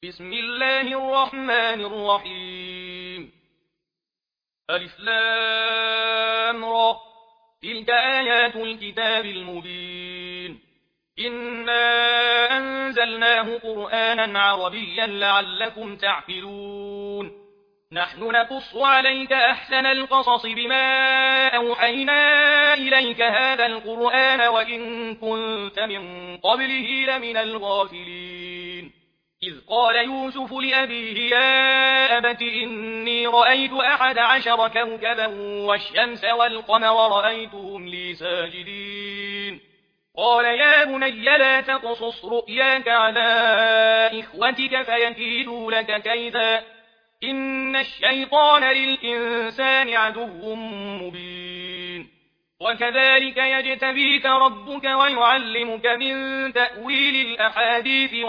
بسم الله الرحمن الرحيم. ألف لام را. تلك آيات الكتاب المبين. إنا أنزلناه قرآنا عربيا لعلكم تعقلون. نحن نقص عليك أحسن القصص بما أوحينا إليك هذا القرآن وإن كنت من قبله لمن الغافلين. إذ قال يوسف لأبيه يا أبت إني رأيت 11 كوكبا والشمس والقمر رأيتهم لي ساجدين. قال يا بني لا تقصص رؤياك على إخوتك فيكيدوا لك كيدا إن الشيطان للإنسان عدو مبين. وكذلك يجتبيك ربك ويعلمك من تأويل الأحاديث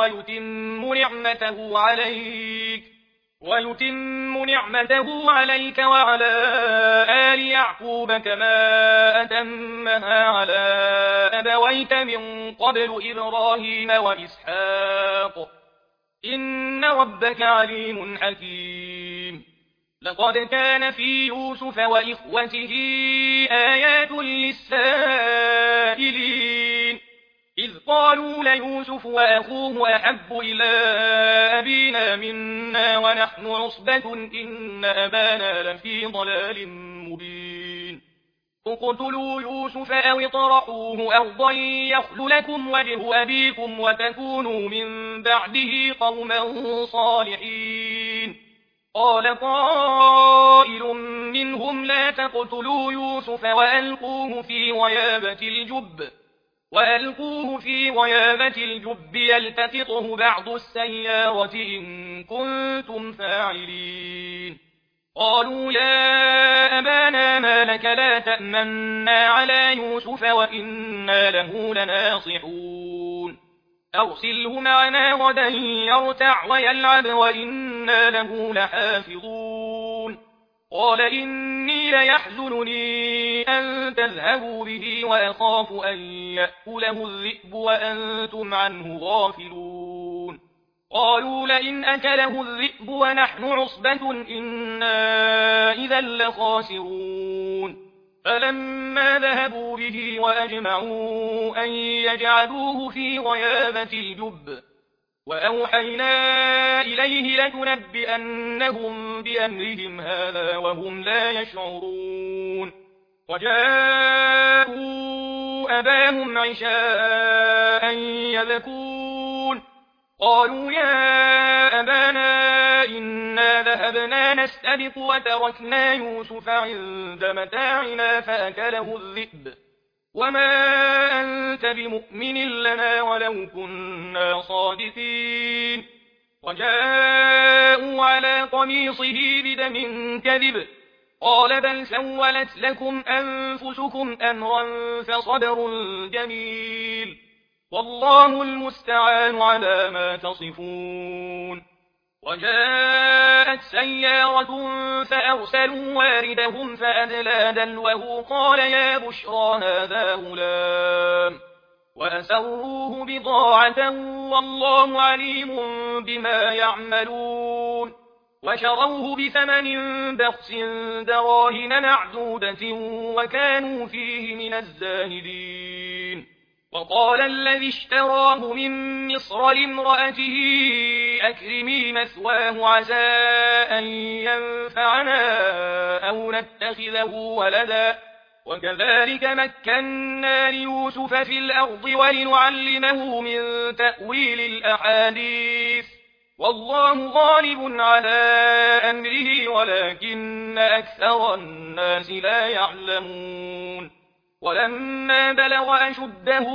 ويتم نعمته عليك وعلى آل يعقوب كما أتمها على أبويك من قبل إبراهيم وإسحاق إن ربك عليم حكيم. لقد كان في يوسف وإخوته آيات للسائلين إذ قالوا ليوسف وأخوه أحب إلى أبينا منا ونحن عصبة إن أبانا لفي ضلال مبين. اقتلوا يوسف أو اطرحوه أرضا يخل لكم وجه أبيكم وتكونوا من بعده قوما صالحين. قال قائل منهم لا تقتلوا يوسف وألقوه في غيابة الجب يلتقطه بعض السيارة إن كنتم فاعلين. قالوا يا أبانا ما لك لا تأمنا على يوسف وإنا له لناصحون. أرسله معنا غدا يرتع ويلعب وإنا له لحافظون. قال إني ليحزنني أن تذهبوا به وأخاف أن يأكله الذئب وأنتم عنه غافلون. قالوا لئن أكله الذئب ونحن عصبة إنا إذا لخاسرون. فلما ذهبوا به وأجمعوا أن يجعلوه في غيابة الجب وأوحينا إليه لتنبئنهم بأمرهم هذا وهم لا يشعرون. وجاءوا أباهم عشاء يبكون. قالوا يا أبانا إنا ذهبنا نستبق وتركنا يوسف عند متاعنا فأكله الذئب وما أنت بمؤمن لنا ولو كنا صادقين. وجاءوا على قميصه بدم كذب قال بل سولت لكم أنفسكم أمرا فصبر جميل والله المستعان على ما تصفون. وجاءت سيارة فأرسلوا واردهم فأدلى دلوه قال يا بشرى هذا غلام وأسروه بضاعة والله عليم بما يعملون. وشروه بثمن بخس دراهم معدودة وكانوا فيه من الزاهدين. وقال الذي اشتراه من مصر لامرأته أكرمي مثواه عسى أن ينفعنا أو نتخذه ولدا وكذلك مكنا ليوسف في الأرض ولنعلمه من تأويل الأحاديث والله غالب على أمره ولكن أكثر الناس لا يعلمون. ولما بلغ أشده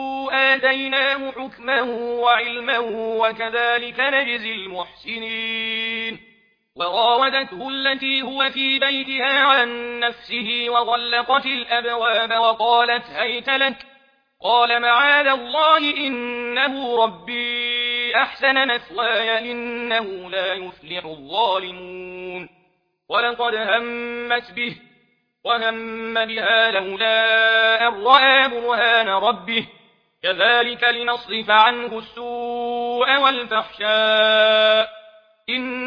آتيناه حكما وعلما وكذلك نجزي المحسنين. وراودته التي هو في بيتها عن نفسه وغلقت الأبواب وقالت هيت لك قال معاذ الله إنه ربي أحسن مثواي إنه لا يفلح الظالمون. ولقد همت به وهم بها لولا أن رأى برهان ربه كذلك لنصرف عنه السوء والفحشاء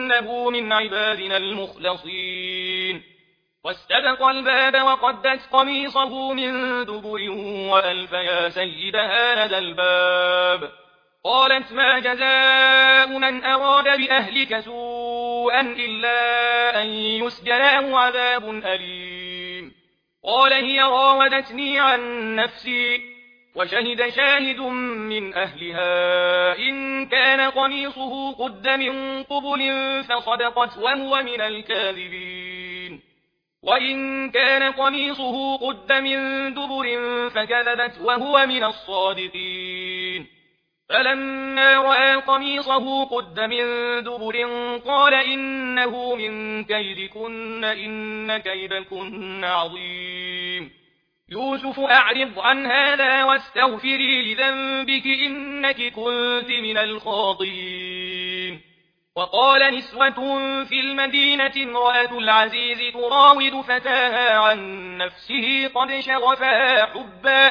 إنه من عبادنا المخلصين. واستبق الباب وقدت قميصه من دبر وألف يا سيدها لدى الباب. قالت ما جزاء من أراد بأهلك سوءا إلا أن يسجن أو عذاب أليم. قال هي راودتني عن نفسي وشهد شاهد من أهلها إن كان قميصه قد من قبل فصدقت وهو من الكاذبين وإن كان قميصه قد من دبر فكذبت وهو من الصادقين. فلما رأى قميصه قد من دبر قال إنه من كيدكن إن كيدكن عظيم. يوسف أعرض عن هذا واستغفري لذنبك إنك كنت من الخاطئين. وقال نسوة في المدينة امرأة العزيز تراود فتاها عن نفسه قد شغفها حبا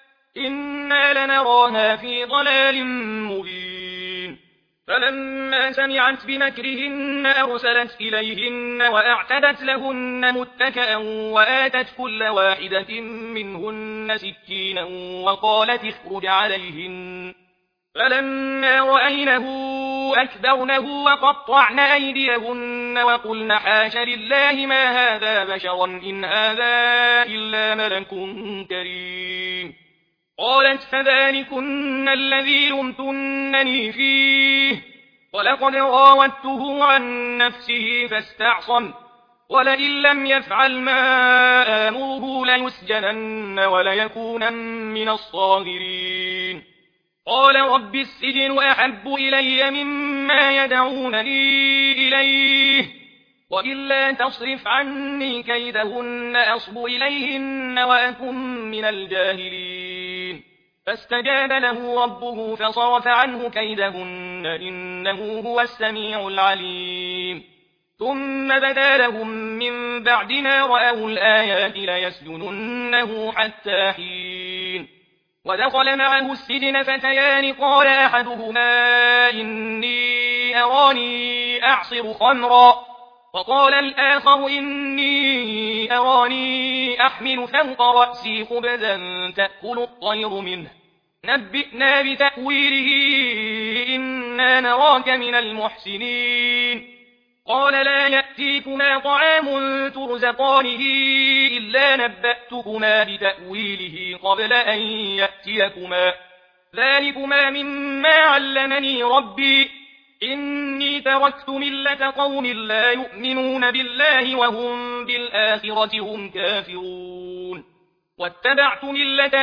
إنا لنراها في ضلال مبين. فلما سمعت بمكرهن أرسلت إليهن وأعتدت لهن متكئا وآتت كل واحدة منهن سكينا وقالت اخرج عليهن. فلما رأينه أكبرنه وقطعن أيديهن وقلن حاش لله ما هذا بشرا إن هذا إلا ملك كريم. قالت فذلكن الذي لمتنني فيه ولقد راودته عن نفسه فاستعصم ولئن لم يفعل ما آمره ليسجنن وليكونن من الصاغرين. قال رب السجن أحب إلي مما يدعونني إليه وإلا تصرف عني كيدهن أصب إليهن وأكن من الجاهلين. فاستجاب له ربه فصرف عنه كيدهن إنه هو السميع العليم. ثم بدا لهم من بعد ما رأوا الآيات ليسجننه حتى حين. ودخل معه السجن فتيان قال أحدهما إني أراني أعصر خمرا وقال الآخر إني أراني أحمل فوق رأسي خبزا تأكل الطير منه نبئنا بتأويله إنا نراك من المحسنين. قال لا يأتيكما طعام ترزقانه إلا نبأتكما بتأويله قبل أن يأتيكما ذلكما مما علمني ربي إني تركت ملة قوم لا يؤمنون بالله وهم بالآخرة هم كافرون واتبعت ملة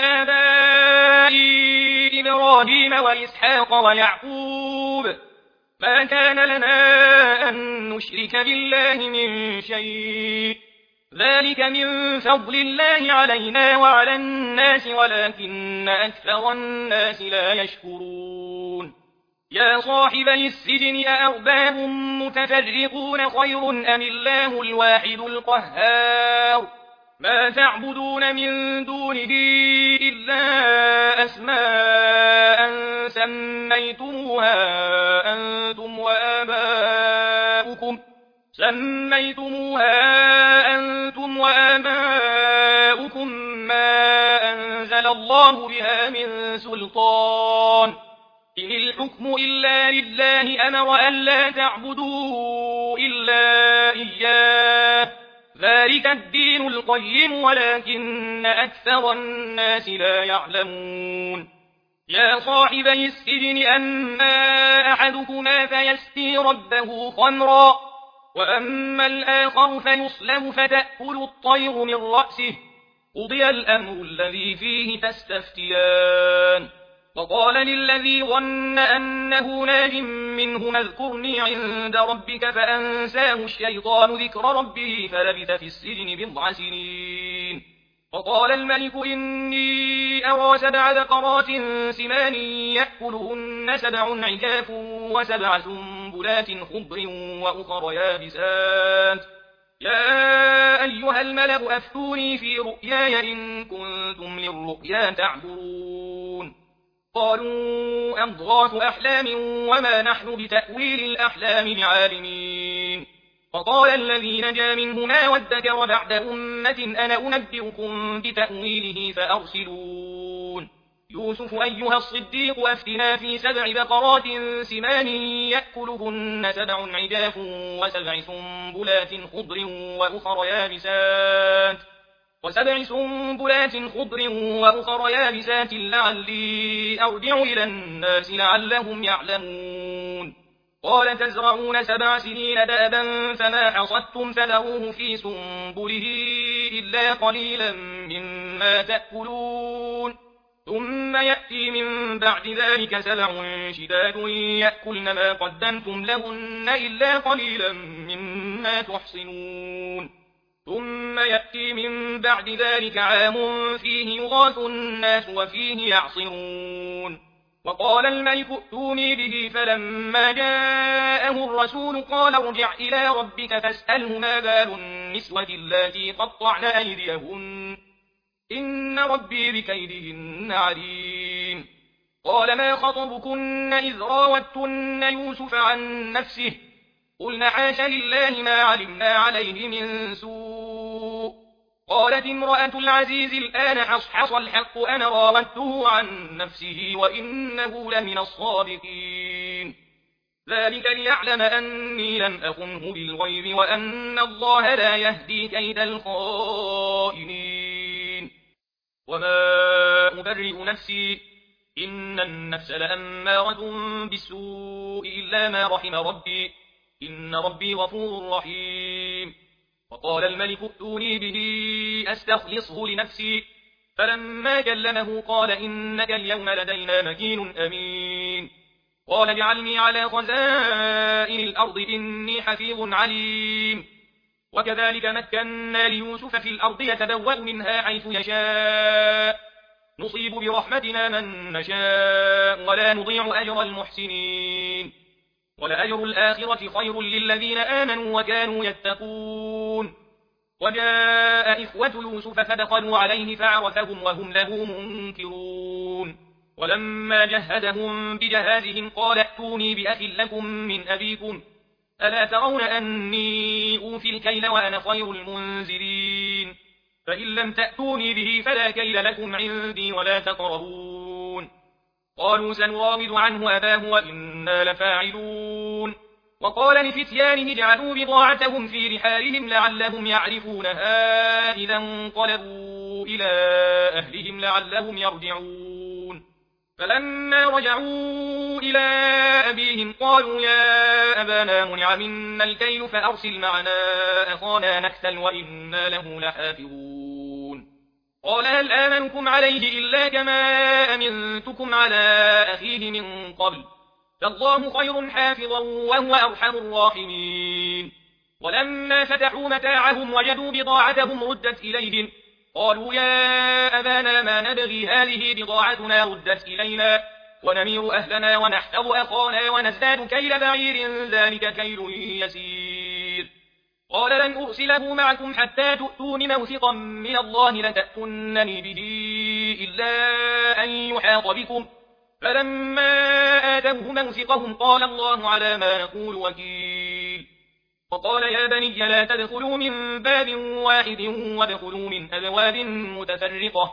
آبائي إبراهيم وإسحاق ويعقوب ما كان لنا أن نشرك بالله من شيء ذلك من فضل الله علينا وعلى الناس ولكن أكثر الناس لا يشكرون. يا صاحبي السجن أأرباب متفرقون خير أم الله الواحد القهار ما تعبدون من دونه إلا أسماء سميتموها أنتم وآباؤكم ما أنزل الله بها من سلطان إن الحكم إلا لله أمر ألا تعبدوا إلا إياه ذلك الدين القيم ولكن أكثر الناس لا يعلمون. يا صاحبي السجن أما أحدكما فيسقي ربه خمرا وأما الآخر فيصلب فتأكل الطير من رأسه قضي الأمر الذي فيه تستفتيان. وقال للذي ظن أنه ناج منهما اذكرني عند ربك فأنساه الشيطان ذكر ربه فلبث في السجن بضع سنين. وقال الملك إني أرى 7 بقرات سمان يأكلهن 7 عجاف و7 سنبلات خضر وأخر يابسات يا أيها الملأ أفتوني في رؤياي إن كنتم للرؤيا تعبرون. قالوا أضغاث أحلام وما نحن بتأويل الأحلام بعالمين. وقال الذي نجا منهما وادكر بعد أمة أنا أنبئكم بتأويله فأرسلون. يوسف أيها الصديق أفتنا في 7 بقرات سمان يأكلهن 7 عجاف و7 سنبلات خضر وأخر يابسات لعلي أرجع إلى الناس لعلهم يعلمون. قال تزرعون 7 سنين دأبا فما حصدتم فذروه في سنبله إلا قليلا مما تأكلون. ثم يأتي من بعد ذلك 7 شداد يأكلن ما قدمتم لهن إلا قليلا مما تحصنون. ثم يأتي من بعد ذلك عام فيه يغاث الناس وفيه يعصرون. وقال الملك ائتوني به فلما جاءه الرسول قال ارجع إلى ربك فاسأله ما بال النسوة اللاتي قطعن أيديهن إن ربي بكيدهن عليم. قال ما خطبكن إذ راوتن يوسف عن نفسه قلن حاش لله ما علمنا عليه من سوء. قالت امرأة العزيز الآن حصحص الحق أنا راودته عن نفسه وإنه لمن الصادقين. ذلك ليعلم أني لم أخنه بالغيب وأن الله لا يهدي كيد الخائنين. وما أبرئ نفسي إن النفس لأمارة بالسوء إلا ما رحم ربي إن ربي غفور رحيم. وقال الملك ائتوني به أستخلصه لنفسي فلما كلمه قال إنك اليوم لدينا مكين أمين. قال اجعلني على خزائن الأرض إني حفيظ عليم. وكذلك مكنا ليوسف في الأرض يتبوأ منها حيث يشاء نصيب برحمتنا من نشاء ولا نضيع أجر المحسنين. ولأجر الآخرة خير للذين آمنوا وكانوا يتقون. وجاء إخوة يوسف فدخلوا عليه فعرفهم وهم له منكرون. ولما جهزهم بجهازهم قال ائتوني بأخ لكم من أبيكم ألا ترون أني أوفي الكيل وأنا خير المنزلين. فإن لم تأتوني به فلا كيل لكم عندي ولا تقربون. قالوا سنراود عنه أباه وإنا لفاعلون. وقال لفتيانه اجعلوا بضاعتهم في رحالهم لعلهم يعرفونها إذا انقلبوا إلى أهلهم لعلهم يرجعون. فلما رجعوا إلى أبيهم قالوا يا أبانا منع منا الكيل فأرسل معنا أخانا نكتل وإنا له لحافظون. قال هل آمنكم عليه إلا كما أمنتكم على أخيه من قبل فالله خير حافظا وهو أرحم الراحمين. ولما فتحوا متاعهم وجدوا بضاعتهم ردت إليهم قالوا يا أبانا ما نبغي هذه بضاعتنا ردت إلينا ونمير أهلنا ونحفظ أخانا ونزداد كيل بعير ذلك كيل يسير. قال لن أرسله معكم حتى تؤتون موثقا من الله لتأتونني به إلا أن يحاط بكم. فلما آتوه موثقهم قال الله على ما نقول وكيل. وقال يا بني لا تدخلوا من باب واحد وادخلوا من أبواب متفرقة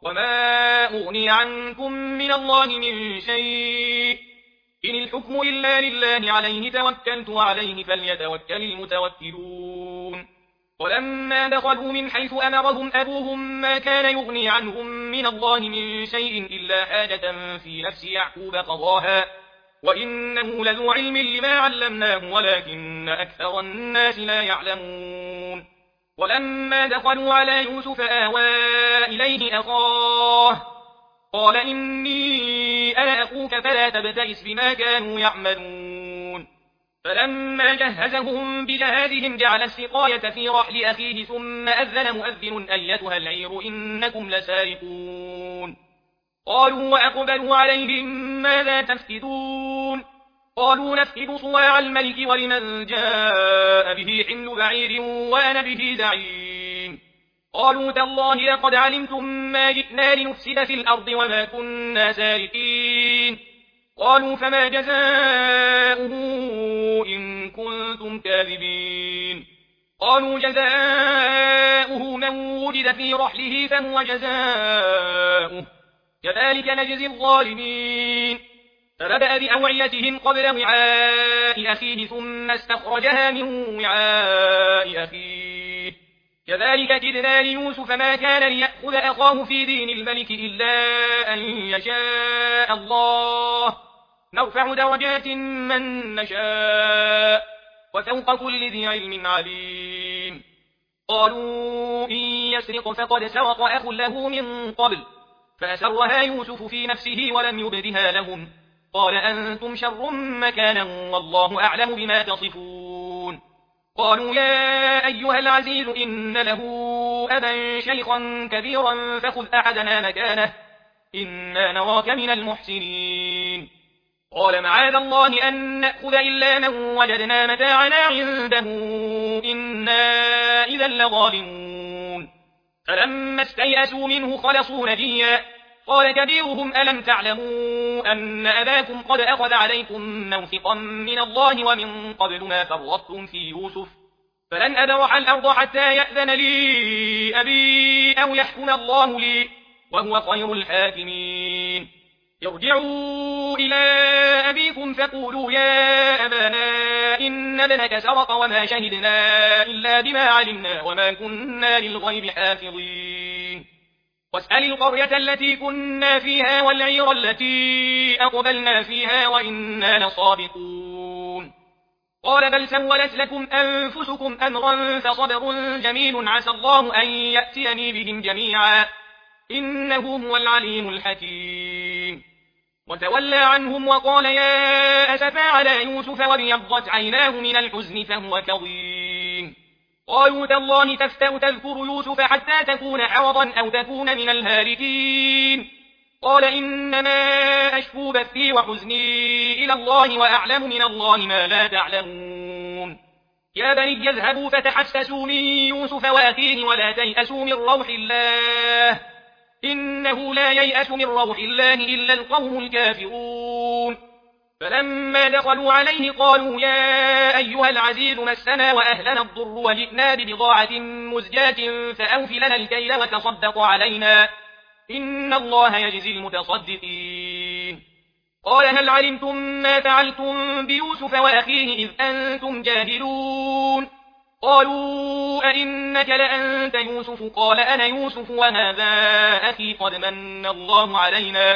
وما أغني عنكم من الله من شيء إن الحكم إلا لله عليه توكلت وعليه فليتوكل المتوكلون. ولما دخلوا من حيث أمرهم أبوهم ما كان يغني عنهم من الله من شيء إلا حاجة في نفس يعقوب قضاها وإنه لذو علم لما علمناه ولكن أكثر الناس لا يعلمون. ولما دخلوا على يوسف آوى إليه أخاه قال إني أنا أخوك فلا تبتئس بما كانوا يعملون. فلما جهزهم بجهازهم جعل السقاية في رحل أخيه ثم أذن مؤذن أيتها العير إنكم لسارقون. قالوا وأقبلوا عليهم ماذا تفقدون قالوا نفقد صواع الملك ولمن جاء به حمل بعير وأنا به زعيم. قالوا تالله لقد علمتم ما جئنا لنفسد في الأرض وما كنا سارقين. قالوا فما جزاؤه إن كنتم كاذبين. قالوا جزاؤه من وجد في رحله فهو جزاؤه كذلك نجزي الظالمين. فبدأ بأوعيتهم قبل وعاء أخيه ثم استخرجها من وعاء أخيه كذلك كدنا ليوسف ما كان ليأخذ أخاه في دين الملك إلا أن يشاء الله نرفع درجات من نشاء وفوق كل ذي علم عليم. قالوا إن يسرق فقد سرق أخ له من قبل فأسرها يوسف في نفسه ولم يبدها لهم قال أنتم شر مكانا والله أعلم بما تصفون. قالوا يا أيها العزيز إن له أبا شيخا كبيرا فخذ أحدنا مكانه إنا نراك من المحسنين. قال معاذ الله أن نأخذ إلا من وجدنا متاعنا عنده إنا إذا لظالمون. فلما استيئسوا منه خلصوا نجيا قال كبيرهم ألم تعلموا أن أباكم قد أخذ عليكم موثقا من الله ومن قبل ما فرطتم في يوسف فلن أبرح الأرض حتى يأذن لي أبي أو يحكم الله لي وهو خير الحاكمين. ارجعوا إلى أبيكم فقولوا يا أبانا إن ابنك سرق وما شهدنا إلا بما علمنا وما كنا للغيب حافظين. واسأل القرية التي كنا فيها والعير التي أقبلنا فيها وإنا لصادقون. قال بل سولت لكم أنفسكم أمرا فصبر جميل عسى الله أن يأتيني بهم جميعا إنه هو العليم الحكيم. وتولى عنهم وقال يا أسفا على يوسف وابيضت عيناه من الحزن فهو كظيم. قالوا تالله تفتأ تذكر يوسف حتى تكون حرضا أو تكون من الهالكين. قال إنما أشكو بثي وحزني إلى الله وأعلم من الله ما لا تعلمون. يا بني اذهبوا فتحسسوا من يوسف وأخيه ولا تيأسوا من روح الله إنه لا ييأس من روح الله إلا القوم الكافرون. فلما دخلوا عليه قالوا يا أيها العزيز مسنا وأهلنا الضر وجئنا ببضاعة مزجاة فأوف لنا الكيل وتصدق علينا إن الله يجزي المتصدقين. قال هل علمتم ما فعلتم بيوسف وأخيه إذ أنتم جاهلون. قالوا أئنك لأنت يوسف قال أنا يوسف وهذا أخي قد من الله علينا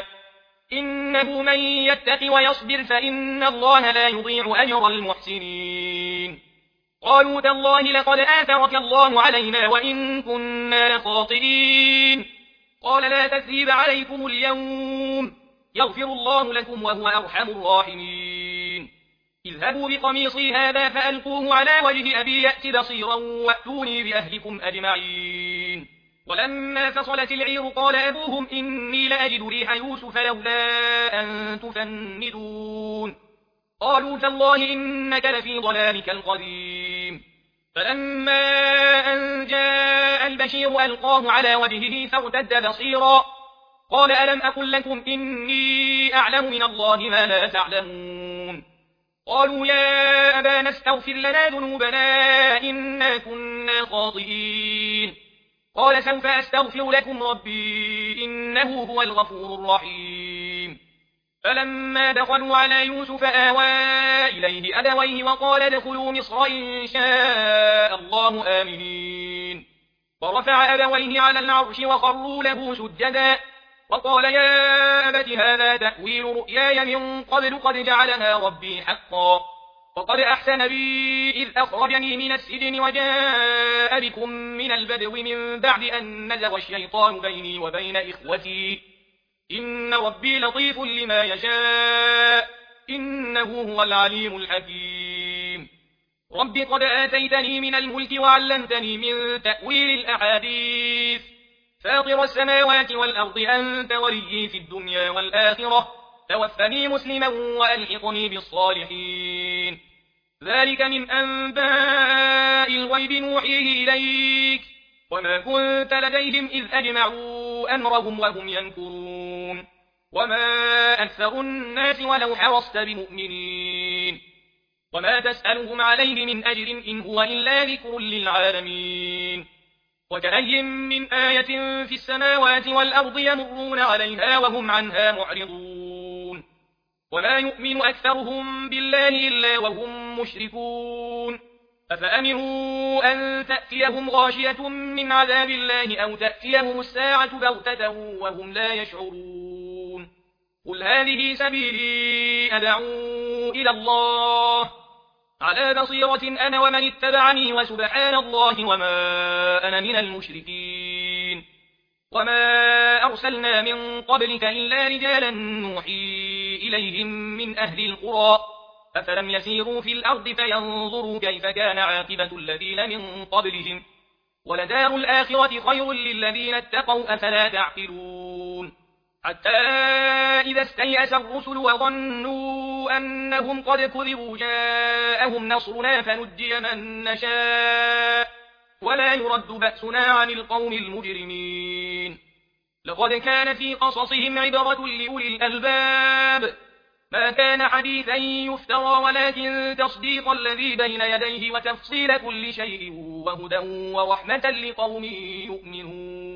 إنه من يتق ويصبر فإن الله لا يضيع أجر المحسنين. قالوا تالله لقد آثرك الله علينا وإن كنا لخاطئين. قال لا تثريب عليكم اليوم يغفر الله لكم وهو أرحم الراحمين. اذهبوا بقميصي هذا فألقوه على وجه أبي يأت بصيرا وأتوني بأهلكم أجمعين. ولما فصلت العير قال أبوهم إني لأجد ريح يوسف لولا أن تفندون. قالوا تالله إنك لفي ضلالك القديم. فلما أن جاء البشير ألقاه على وجهه فارتد بصيرا قال ألم أقل لكم إني أعلم من الله ما لا تعلمون. قالوا يا أبانا استغفر لنا ذنوبنا إنا كنا خاطئين. قال سوف أستغفر لكم ربي إنه هو الغفور الرحيم. فلما دخلوا على يوسف آوى إليه أبويه وقال ادخلوا مصر إن شاء الله آمنين. ورفع أبويه على العرش وخروا له سجدا وقال يا أبت هذا تأويل رؤياي من قبل قد جعلها ربي حقا وقد أحسن بي إذ أخرجني من السجن وجاء بكم من البدو من بعد أن نزغ الشيطان بيني وبين إخوتي إن ربي لطيف لما يشاء إنه هو العليم الحكيم. رب قد آتيتني من الملك وعلمتني من تأويل الأحاديث فاطر السماوات والأرض أنت وليي في الدنيا والآخرة توفني مسلما وألحقني بالصالحين. ذلك من أنباء الغيب نوحيه إليك وما كنت لديهم إذ أجمعوا أمرهم وهم ينكرون وما أكثر الناس ولو حرصت بمؤمنين وما تسألهم عليه من أجر إن هو إلا ذكر للعالمين وكأي من آية في السماوات والأرض يمرون عليها وهم عنها معرضون وما يؤمن أكثرهم بالله إلا وهم مشركون أفأمنوا أن تأتيهم غاشية من عذاب الله أو تأتيهم الساعة بغتة وهم لا يشعرون قل هذه سبيلي أدعو إلى الله على بصيرة أنا ومن اتبعني وسبحان الله وما أنا من المشركين وما أرسلنا من قبلك إلا رجالا نوحي إليهم من أهل القرى أفلم يسيروا في الأرض فينظروا كيف كان عاقبة الذين من قبلهم ولدار الآخرة خير للذين اتقوا أفلا تعقلون حتى إذا استيأس الرسل وظنوا أنهم قد كذبوا جاءهم نصرنا فنجي من نشاء ولا يرد بأسنا عن القوم المجرمين لقد كان في قصصهم عبرة لأولي الألباب ما كان حديثا يفترى ولكن تصديق الذي بين يديه وتفصيل كل شيء وهدى ورحمة لقوم يؤمنون